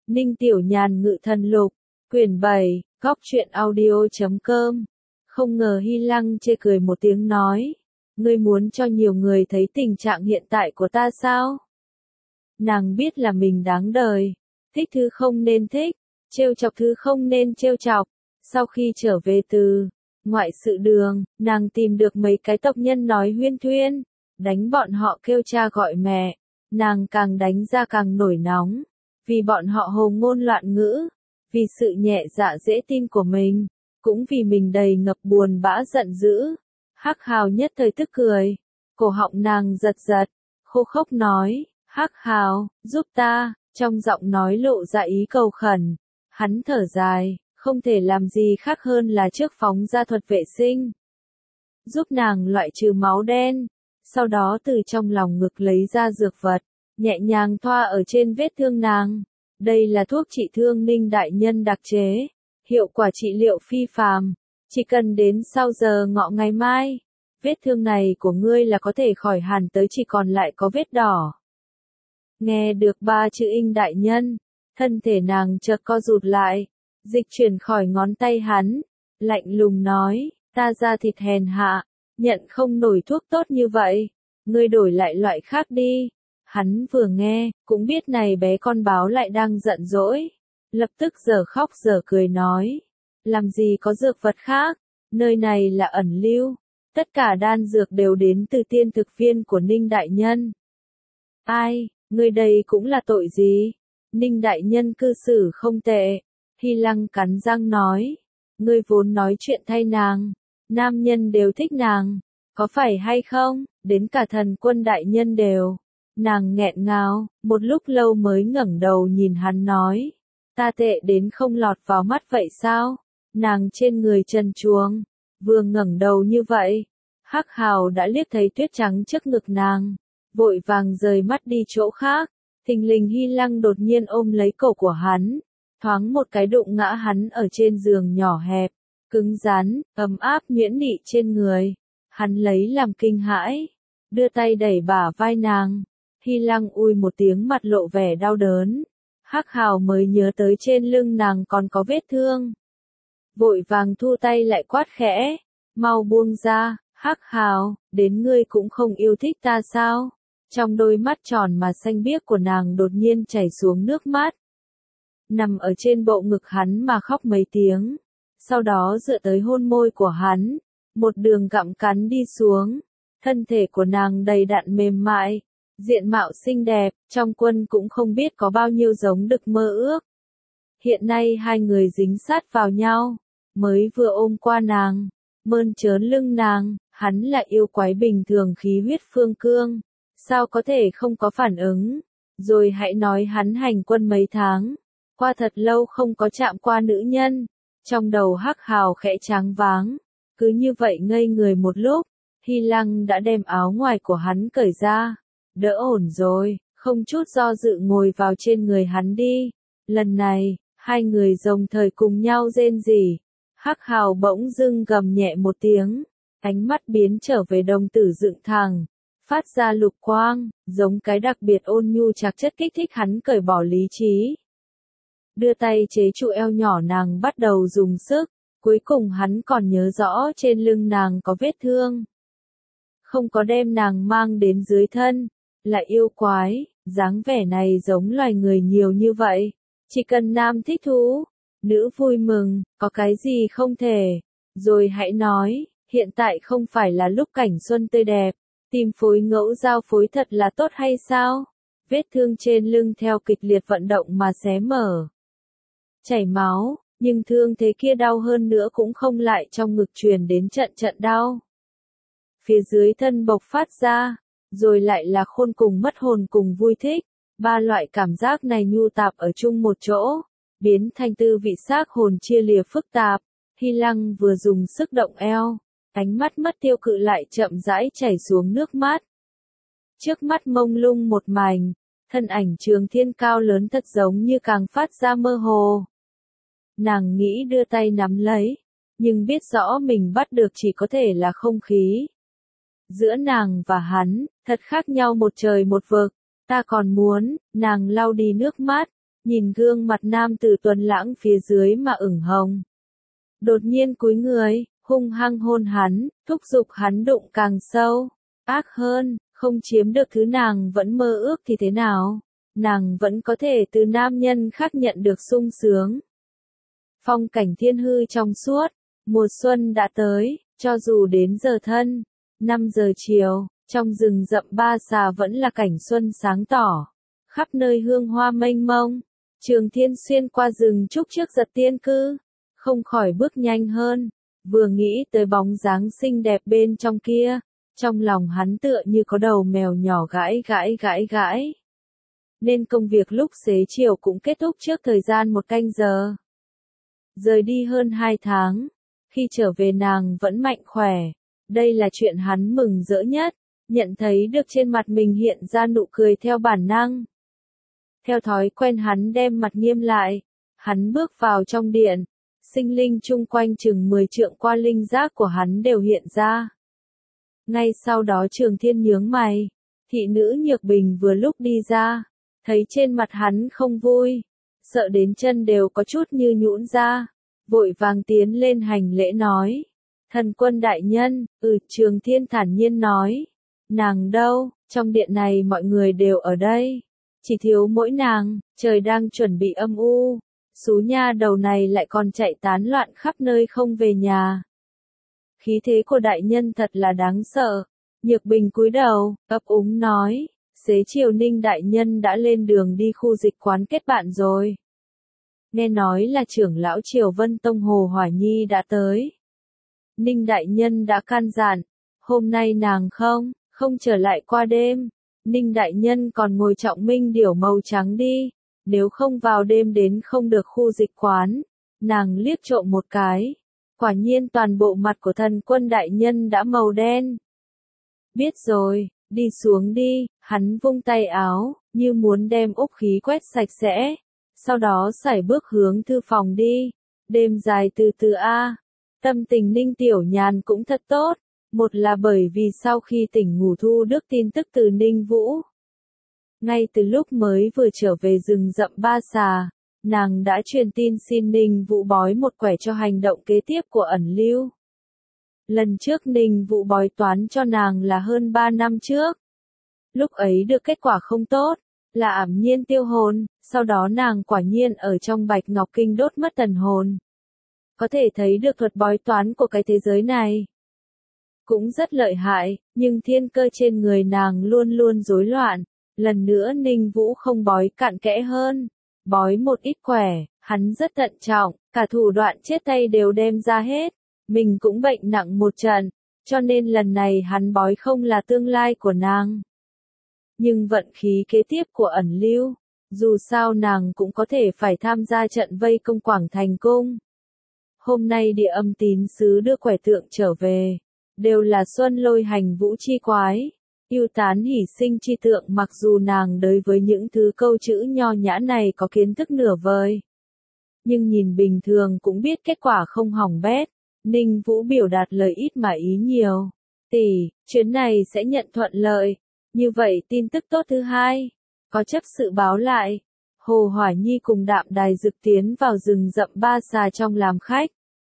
Ninh Tiểu Nhàn Ngự Thần Lục, quyển 7, góc truyện audio.com. Không ngờ Hy Lăng chê cười một tiếng nói, ngươi muốn cho nhiều người thấy tình trạng hiện tại của ta sao? Nàng biết là mình đáng đời, thích thứ không nên thích, trêu chọc thứ không nên trêu chọc. Sau khi trở về từ ngoại sự đường, nàng tìm được mấy cái tộc nhân nói huyên thuyên, đánh bọn họ kêu cha gọi mẹ, nàng càng đánh ra càng nổi nóng, vì bọn họ hồ ngôn loạn ngữ, vì sự nhẹ dạ dễ tin của mình, cũng vì mình đầy ngập buồn bã giận dữ. Hắc Hào nhất thời tức cười, cổ họng nàng giật giật, khô khốc nói, Hắc Hào, giúp ta, trong giọng nói lộ ra ý cầu khẩn. Hắn thở dài, không thể làm gì khác hơn là trước phóng ra thuật vệ sinh, giúp nàng loại trừ máu đen, sau đó từ trong lòng ngực lấy ra dược vật, nhẹ nhàng thoa ở trên vết thương nàng. Đây là thuốc trị thương Ninh đại nhân đặc chế, hiệu quả trị liệu phi phàm, chỉ cần đến sau giờ ngọ ngày mai, vết thương này của ngươi là có thể khỏi hẳn tới chỉ còn lại có vết đỏ. Nghe được ba chữ Ninh đại nhân, thân thể nàng chợt co rụt lại, dịch chuyển khỏi ngón tay hắn, lạnh lùng nói, ta da thịt hèn hạ, nhận không nổi thuốc tốt như vậy, ngươi đổi lại loại khác đi. Hắn vừa nghe, cũng biết này bé con báo lại đang giận dỗi, lập tức giờ khóc giờ cười nói, làm gì có dược vật khác, nơi này là ẩn lưu, tất cả đan dược đều đến từ tiên thực viên của Ninh đại nhân. Ai, ngươi đây cũng là tội gì? Ninh đại nhân cư xử không tệ. Hy Lăng cắn răng nói, ngươi vốn nói chuyện thay nàng, nam nhân đều thích nàng, có phải hay không, đến cả thần quân đại nhân đều. Nàng nghẹn ngào, một lúc lâu mới ngẩng đầu nhìn hắn nói, ta tệ đến không lọt vào mắt vậy sao? Nàng trên người trần truồng, vừa ngẩng đầu như vậy, Hắc Hào đã liếc thấy tuyết trắng trước ngực nàng, vội vàng rời mắt đi chỗ khác. Thình lình Hy Lăng đột nhiên ôm lấy cổ của hắn, thoáng một cái đụng ngã hắn ở trên giường nhỏ hẹp, cứng rắn, ấm áp nhuyễn nị trên người. Hắn lấy làm kinh hãi, đưa tay đẩy bả vai nàng. Hy Lăng ui một tiếng mặt lộ vẻ đau đớn. Hắc Hào mới nhớ tới trên lưng nàng còn có vết thương, vội vàng thu tay lại quát khẽ, mau buông ra. Hắc Hào, đến ngươi cũng không yêu thích ta sao? Trong đôi mắt tròn mà xanh biếc của nàng đột nhiên chảy xuống nước mắt. Nằm ở trên bộ ngực hắn mà khóc mấy tiếng, sau đó dựa tới hôn môi của hắn, một đường gặm cắn đi xuống. Thân thể của nàng đầy đặn mềm mại, diện mạo xinh đẹp, trong quân cũng không biết có bao nhiêu giống đực mơ ước. Hiện nay hai người dính sát vào nhau, mới vừa ôm qua nàng, mơn trớn lưng nàng, hắn là yêu quái bình thường khí huyết phương cương, sao có thể không có phản ứng. Rồi hãy nói hắn hành quân mấy tháng, qua thật lâu không có chạm qua nữ nhân, trong đầu Hắc Hào khẽ choáng váng, cứ như vậy ngây người một lúc, Hy Lăng đã đem áo ngoài của hắn cởi ra, đỡ ổn rồi, không chút do dự ngồi vào trên người hắn đi. Lần này, hai người đồng thời cùng nhau rên rỉ. Hắc Hào bỗng dưng gầm nhẹ một tiếng, ánh mắt biến trở về đồng tử dựng thẳng, phát ra lục quang, giống cái đặc biệt ôn nhu trạc chất kích thích hắn cởi bỏ lý trí. Đưa tay chế trụ eo nhỏ nàng bắt đầu dùng sức, cuối cùng hắn còn nhớ rõ trên lưng nàng có vết thương. Không có đem nàng mang đến dưới thân, là yêu quái, dáng vẻ này giống loài người nhiều như vậy. Chỉ cần nam thích thú, nữ vui mừng, có cái gì không thể. Rồi hãy nói, hiện tại không phải là lúc cảnh xuân tươi đẹp, tìm phối ngẫu giao phối thật là tốt hay sao? Vết thương trên lưng theo kịch liệt vận động mà xé mở, chảy máu, nhưng thương thế kia đau hơn nữa cũng không lại trong ngực truyền đến trận trận đau. Phía dưới thân bộc phát ra, rồi lại là khôn cùng mất hồn cùng vui thích, ba loại cảm giác này nhu tạp ở chung một chỗ, biến thành tư vị xác hồn chia lìa phức tạp. Hy Lăng vừa dùng sức động eo, ánh mắt mất tiêu cự lại chậm rãi chảy xuống nước mắt. Trước mắt mông lung một mảnh, thân ảnh Trường Thiên cao lớn thật giống như càng phát ra mơ hồ. Nàng nghĩ đưa tay nắm lấy, nhưng biết rõ mình bắt được chỉ có thể là không khí. Giữa nàng và hắn, thật khác nhau một trời một vực, ta còn muốn, nàng lau đi nước mắt, nhìn gương mặt nam tử tuấn lãng phía dưới mà ửng hồng. Đột nhiên cúi người, hung hăng hôn hắn, thúc giục hắn đụng càng sâu, ác hơn, không chiếm được thứ nàng vẫn mơ ước thì thế nào? Nàng vẫn có thể từ nam nhân khác nhận được sung sướng. Phong cảnh thiên hư trong suốt, mùa xuân đã tới, cho dù đến giờ thân, 5 giờ chiều, trong rừng rậm Ba Xà vẫn là cảnh xuân sáng tỏ, khắp nơi hương hoa mênh mông. Trường Thiên xuyên qua rừng trúc trước Giật Tiên Cư, không khỏi bước nhanh hơn, vừa nghĩ tới bóng dáng xinh đẹp bên trong kia, trong lòng hắn tựa như có đầu mèo nhỏ gãi. Nên công việc lúc xế chiều cũng kết thúc trước thời gian 1 canh giờ. Rời đi hơn 2 tháng, khi trở về nàng vẫn mạnh khỏe, đây là chuyện hắn mừng rỡ nhất, nhận thấy được trên mặt mình hiện ra nụ cười theo bản năng. Theo thói quen hắn đem mặt nghiêm lại, hắn bước vào trong điện, sinh linh chung quanh chừng 10 trượng qua linh giác của hắn đều hiện ra. Ngay sau đó Trường Thiên nhướng mày, thị nữ Nhược Bình vừa lúc đi ra, thấy trên mặt hắn không vui, sợ đến chân đều có chút như nhũn ra, vội vàng tiến lên hành lễ nói. Thần quân đại nhân, Trường Thiên thản nhiên nói. Nàng đâu, trong điện này mọi người đều ở đây. Chỉ thiếu mỗi nàng, trời đang chuẩn bị âm u. Xú nha đầu này lại còn chạy tán loạn khắp nơi không về nhà. Khí thế của đại nhân thật là đáng sợ. Nhược Bình cúi đầu, ấp úng nói. Xế chiều Ninh đại nhân đã lên đường đi khu dịch quán kết bạn rồi. Nghe nói là trưởng lão Triều Vân Tông Hồ Hỏa Nhi đã tới. Ninh đại nhân đã can dặn, hôm nay nàng không trở lại qua đêm. Ninh đại nhân còn ngồi trọng minh điểu màu trắng đi, nếu không vào đêm đến không được khu dịch quán. Nàng liếc trộm một cái, quả nhiên toàn bộ mặt của thần quân đại nhân đã màu đen. Biết rồi, đi xuống đi, hắn vung tay áo, như muốn đem úc khí quét sạch sẽ. Sau đó sải bước hướng thư phòng đi, đêm dài từ từ a. Tâm tình Ninh Tiểu Nhàn cũng thật tốt, một là bởi vì sau khi tỉnh ngủ thu được tin tức từ Ninh Vũ. Ngay từ lúc mới vừa trở về rừng rậm Ba Xà, nàng đã truyền tin xin Ninh Vũ bói một quẻ cho hành động kế tiếp của ẩn lưu. Lần trước Ninh Vũ bói toán cho nàng là hơn 3 năm trước. Lúc ấy được kết quả không tốt, là ảm nhiên tiêu hồn, sau đó nàng quả nhiên ở trong Bạch Ngọc Kinh đốt mất thần hồn. Có thể thấy được thuật bói toán của cái thế giới này cũng rất lợi hại, nhưng thiên cơ trên người nàng luôn luôn rối loạn. Lần nữa Ninh Vũ không bói cặn kẽ hơn, bói một ít quẻ, hắn rất thận trọng, cả thủ đoạn chết tay đều đem ra hết. Mình cũng bệnh nặng một trận, cho nên lần này hắn bói không là tương lai của nàng. Nhưng vận khí kế tiếp của ẩn lưu, dù sao nàng cũng có thể phải tham gia trận vây công Quảng Thành Cung. Hôm nay Địa Âm tín sứ đưa quẻ tượng trở về, đều là Xuân Lôi Hành Vũ chi quái, yêu tán hỷ sinh chi tượng, mặc dù nàng đối với những thứ câu chữ nho nhã này có kiến thức nửa vời. Nhưng nhìn bình thường cũng biết kết quả không hỏng bét. Ninh Vũ biểu đạt lời ít mà ý nhiều. Tỷ, chuyến này sẽ nhận thuận lợi. Như vậy tin tức tốt thứ hai, có chấp sự báo lại. Hồ Hỏa Nhi cùng Đạm Đài Dực tiến vào rừng rậm Ba Xà trong làm khách.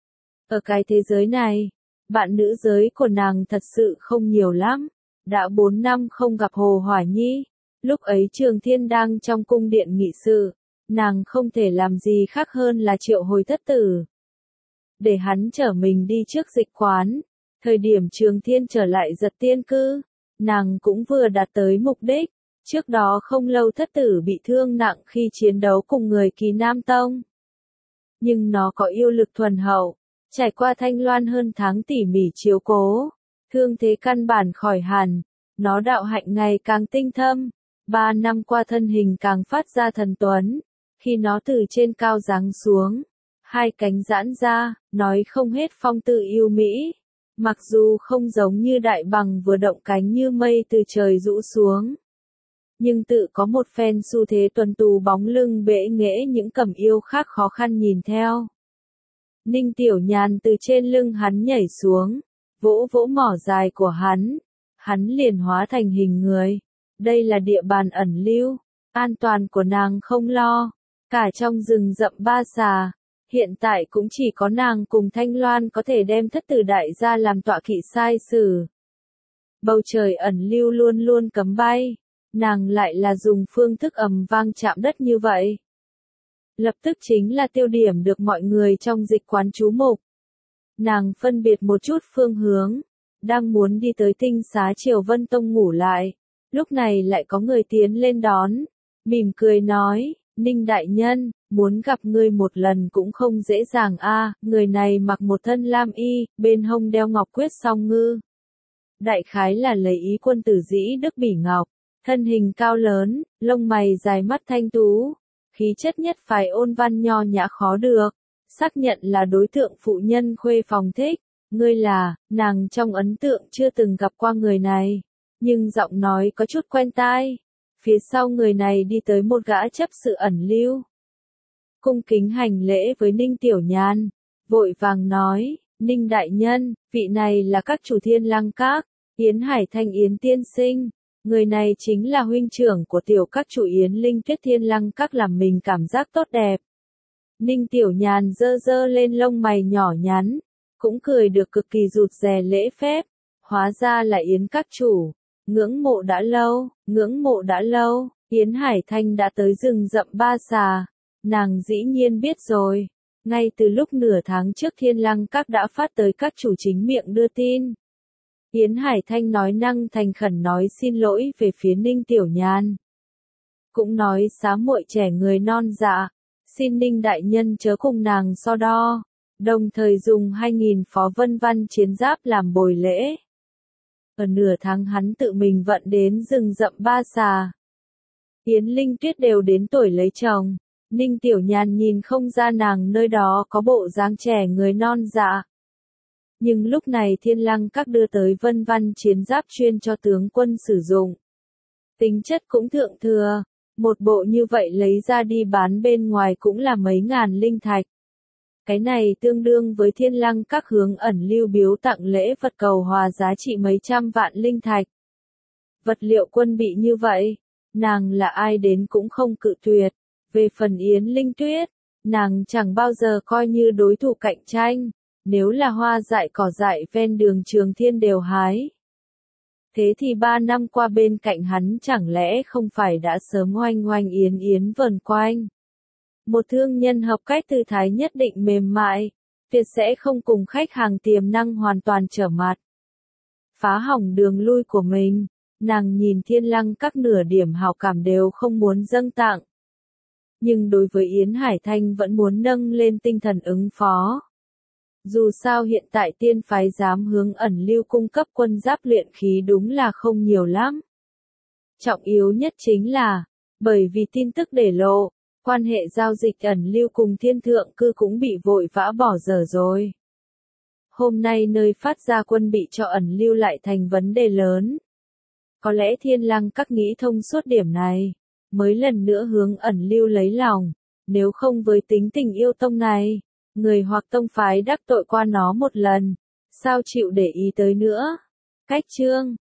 Ở cái thế giới này, bạn nữ giới của nàng thật sự không nhiều lắm. Đã 4 năm không gặp Hồ Hỏa Nhi. Lúc ấy Trường Thiên đang trong cung điện nghị sự. Nàng không thể làm gì khác hơn là triệu hồi thất tử. Để hắn chở mình đi trước dịch quán. Thời điểm Trường Thiên trở lại Giật Tiên Cư, nàng cũng vừa đạt tới mục đích. Trước đó không lâu thất tử bị thương nặng khi chiến đấu cùng người Kỳ Nam Tông. Nhưng nó có yêu lực thuần hậu, trải qua Thanh Loan hơn tháng tỉ mỉ chiếu cố, thương thế căn bản khỏi hẳn, nó đạo hạnh ngày càng tinh thâm, 3 năm qua thân hình càng phát ra thần tuấn, khi nó từ trên cao giáng xuống, hai cánh giãn ra, nói không hết phong tư yêu mỹ, mặc dù không giống như đại bằng vừa động cánh như mây từ trời rũ xuống. Nhưng tự có một phen xu thế tuần tù bóng lưng bệ nghễ những cẩm yêu khác khó khăn nhìn theo. Ninh Tiểu Nhàn từ trên lưng hắn nhảy xuống, vỗ vỗ mỏ dài của hắn liền hóa thành hình người. Đây là địa bàn ẩn lưu, an toàn của nàng không lo, Cả trong rừng rậm Ba Xà, hiện tại cũng chỉ có nàng cùng Thanh Loan có thể đem thất tử đại gia làm tọa kỵ sai sử. Bầu trời ẩn lưu luôn luôn cấm bay, nàng lại là dùng phương thức ầm vang chạm đất như vậy. Lập tức chính là tiêu điểm được mọi người trong dịch quán chú mục. Nàng phân biệt một chút phương hướng, đang muốn đi tới tinh xá Triều Vân Tông ngủ lại. Lúc này lại có người tiến lên đón, mỉm cười nói, Ninh đại nhân, muốn gặp ngươi một lần cũng không dễ dàng a. Người này mặc một thân lam y, bên hông đeo ngọc quyết song ngư. Đại khái là lấy ý quân tử Dĩ Đức Bỉ Ngọc, thân hình cao lớn, lông mày dài mắt thanh tú, khí chất nhất phái ôn văn nho nhã khó được, xác nhận là đối tượng phụ nhân khuê phòng thích. Ngươi là, nàng trong ấn tượng chưa từng gặp qua người này, nhưng giọng nói có chút quen tai. Phía sau người này đi tới một gã chấp sự ẩn lưu. Cung kính hành lễ với Ninh Tiểu Nhan, vội vàng nói, Ninh đại nhân, vị này là các chủ Thiên Lăng Các, Yến Hải Thanh Yến tiên sinh. Người này chính là huynh trưởng của tiểu các chủ Yến Linh Tuyết Thiên Lăng Các, làm mình cảm giác tốt đẹp. Ninh Tiểu Nhàn dơ dơ lên lông mày nhỏ nhắn, cũng cười được cực kỳ rụt rè lễ phép. Hóa ra là Yến các chủ. Ngưỡng mộ đã lâu, ngưỡng mộ đã lâu. Yến Hải Thanh đã tới rừng rậm Ba Xà. Nàng dĩ nhiên biết rồi. Ngay từ lúc nửa tháng trước Thiên Lăng Các đã phát tới các chủ chính miệng đưa tin. Yến Hải Thanh nói năng thành khẩn nói xin lỗi về phía Ninh Tiểu Nhan. Cũng nói xá muội trẻ người non dạ, xin Ninh đại nhân chớ cùng nàng so đo, đồng thời dùng 2.000 phó vân văn chiến giáp làm bồi lễ. Ở nửa tháng hắn tự mình vận đến rừng rậm Ba Xà. Yến Linh Tuyết đều đến tuổi lấy chồng, Ninh Tiểu Nhan nhìn không ra nàng nơi đó có bộ dáng trẻ người non dạ. Nhưng lúc này Thiên Lăng Các đưa tới vân văn chiến giáp chuyên cho tướng quân sử dụng. Tính chất cũng thượng thừa, một bộ như vậy lấy ra đi bán bên ngoài cũng là mấy ngàn linh thạch. Cái này tương đương với Thiên Lăng Các hướng ẩn lưu biếu tặng lễ vật cầu hòa giá trị mấy trăm vạn linh thạch. Vật liệu quân bị như vậy, nàng là ai đến cũng không cự tuyệt. Về phần Yến Linh Tuyết, nàng chẳng bao giờ coi như đối thủ cạnh tranh. Nếu là hoa dại cỏ dại ven đường Trường Thiên đều hái. Thế thì 3 năm qua bên cạnh hắn chẳng lẽ không phải đã sớm oanh oanh yến yến vần quanh. Một thương nhân hợp cách tư thái nhất định mềm mại, tuyệt sẽ không cùng khách hàng tiềm năng hoàn toàn trở mặt. Phá hỏng đường lui của mình, nàng nhìn Thiên Lăng Các nửa điểm hảo cảm đều không muốn dâng tặng. Nhưng đối với Yến Hải Thanh vẫn muốn nâng lên tinh thần ứng phó. Dù sao hiện tại tiên phái dám hướng ẩn lưu cung cấp quân giáp luyện khí đúng là không nhiều lắm. Trọng yếu nhất chính là, bởi vì tin tức để lộ, quan hệ giao dịch ẩn lưu cùng Thiên Thượng Cư cũng bị vội vã bỏ dở rồi. Hôm nay nơi phát ra quân bị cho ẩn lưu lại thành vấn đề lớn. Có lẽ Thiên Lăng Các nghĩ thông suốt điểm này, mới lần nữa hướng ẩn lưu lấy lòng, nếu không với tính tình yêu tông này. Người hoặc tông phái đắc tội qua nó một lần, sao chịu để ý tới nữa. Cách chương